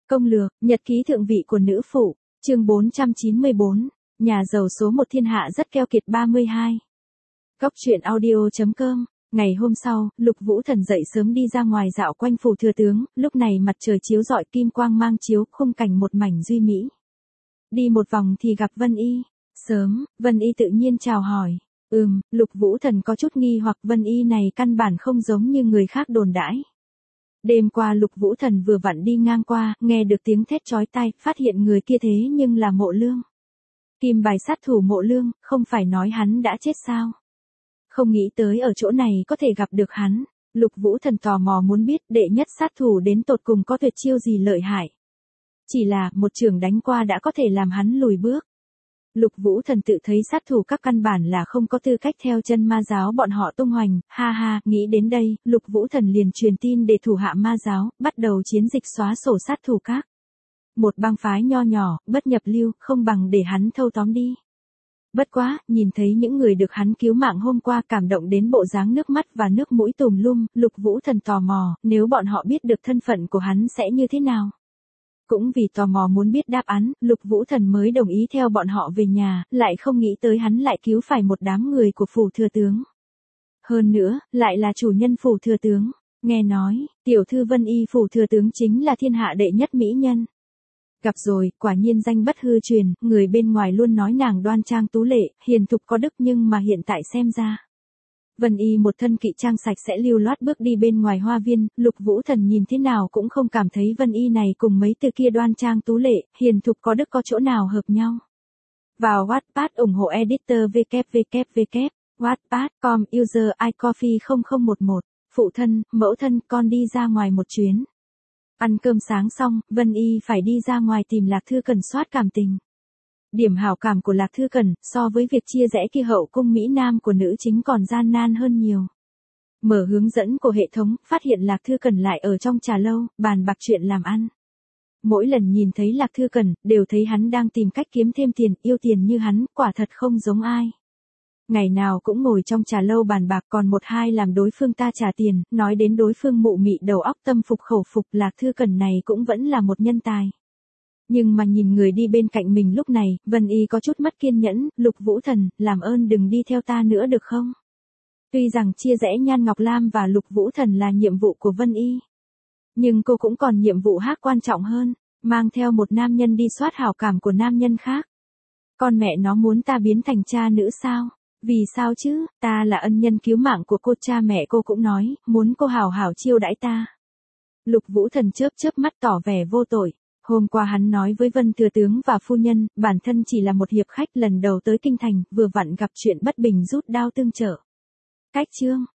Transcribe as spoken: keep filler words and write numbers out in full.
Công lược, nhật ký thượng vị của nữ phụ, chương bốn trăm chín mươi bốn, nhà giàu số một thiên hạ rất keo kiệt ba mươi hai. Góc truyện audio chấm com. Ngày hôm sau, Lục Vũ Thần dậy sớm đi ra ngoài dạo quanh phủ thừa tướng, lúc này mặt trời chiếu rọi kim quang mang chiếu khung cảnh một mảnh duy mỹ. Đi một vòng thì gặp Vân Y. Sớm, Vân Y tự nhiên chào hỏi. Ừm, Lục Vũ Thần có chút nghi hoặc Vân Y này căn bản không giống như người khác đồn đãi. Đêm qua Lục Vũ Thần vừa vặn đi ngang qua, nghe được tiếng thét chói tai, phát hiện người kia thế nhưng là Mộ Lương. Kim bài sát thủ Mộ Lương, không phải nói hắn đã chết sao? Không nghĩ tới ở chỗ này có thể gặp được hắn. Lục Vũ Thần tò mò muốn biết đệ nhất sát thủ đến tột cùng có tuyệt chiêu gì lợi hại. Chỉ là một trường đánh qua đã có thể làm hắn lùi bước. Lục Vũ Thần tự thấy sát thủ các căn bản là không có tư cách theo chân ma giáo bọn họ tung hoành, ha ha, nghĩ đến đây, Lục Vũ Thần liền truyền tin để thủ hạ ma giáo, bắt đầu chiến dịch xóa sổ sát thủ các. Một bang phái nho nhỏ, bất nhập lưu, không bằng để hắn thâu tóm đi. Bất quá, nhìn thấy những người được hắn cứu mạng hôm qua cảm động đến bộ dáng nước mắt và nước mũi tùm lum, Lục Vũ Thần tò mò, nếu bọn họ biết được thân phận của hắn sẽ như thế nào. Cũng vì tò mò muốn biết đáp án, Lục Vũ Thần mới đồng ý theo bọn họ về nhà, lại không nghĩ tới hắn lại cứu phải một đám người của phủ thừa tướng. Hơn nữa, lại là chủ nhân phủ thừa tướng. Nghe nói, tiểu thư Vân Y phủ thừa tướng chính là thiên hạ đệ nhất mỹ nhân. Gặp rồi, quả nhiên danh bất hư truyền, người bên ngoài luôn nói nàng đoan trang tú lệ, hiền thục có đức nhưng mà hiện tại xem ra. Vân Y một thân kỵ trang sạch sẽ lưu loát bước đi bên ngoài hoa viên, Lục Vũ Thần nhìn thế nào cũng không cảm thấy Vân Y này cùng mấy từ kia đoan trang tú lệ, hiền thục có đức có chỗ nào hợp nhau. Vào Wattpad ủng hộ editor www. Wattpad chấm com user iCoffee không không một một. Phụ thân, mẫu thân, con đi ra ngoài một chuyến. Ăn cơm sáng xong, Vân Y phải đi ra ngoài tìm Lạc Thư Cần soát cảm tình. Điểm hảo cảm của Lạc Thư Cần, so với việc chia rẽ kia hậu cung Mỹ Nam của nữ chính còn gian nan hơn nhiều. Mở hướng dẫn của hệ thống, phát hiện Lạc Thư Cần lại ở trong trà lâu, bàn bạc chuyện làm ăn. Mỗi lần nhìn thấy Lạc Thư Cần, đều thấy hắn đang tìm cách kiếm thêm tiền, yêu tiền như hắn, quả thật không giống ai. Ngày nào cũng ngồi trong trà lâu bàn bạc còn một hai làm đối phương ta trả tiền, nói đến đối phương mụ mị đầu óc tâm phục khẩu phục, Lạc Thư Cần này cũng vẫn là một nhân tài. Nhưng mà nhìn người đi bên cạnh mình lúc này, Vân Y có chút mất kiên nhẫn, Lục Vũ Thần, làm ơn đừng đi theo ta nữa được không? Tuy rằng chia rẽ Nhan Ngọc Lam và Lục Vũ Thần là nhiệm vụ của Vân Y. Nhưng cô cũng còn nhiệm vụ khác quan trọng hơn, mang theo một nam nhân đi soát hảo cảm của nam nhân khác. Con mẹ nó muốn ta biến thành cha nữ sao? Vì sao chứ, ta là ân nhân cứu mạng của cô, cha mẹ cô cũng nói, muốn cô hảo hảo chiêu đãi ta. Lục Vũ Thần chớp chớp mắt tỏ vẻ vô tội. Hôm qua hắn nói với Vân thừa tướng và phu nhân, bản thân chỉ là một hiệp khách lần đầu tới kinh thành, vừa vặn gặp chuyện bất bình rút đao tương trợ. Cách chương,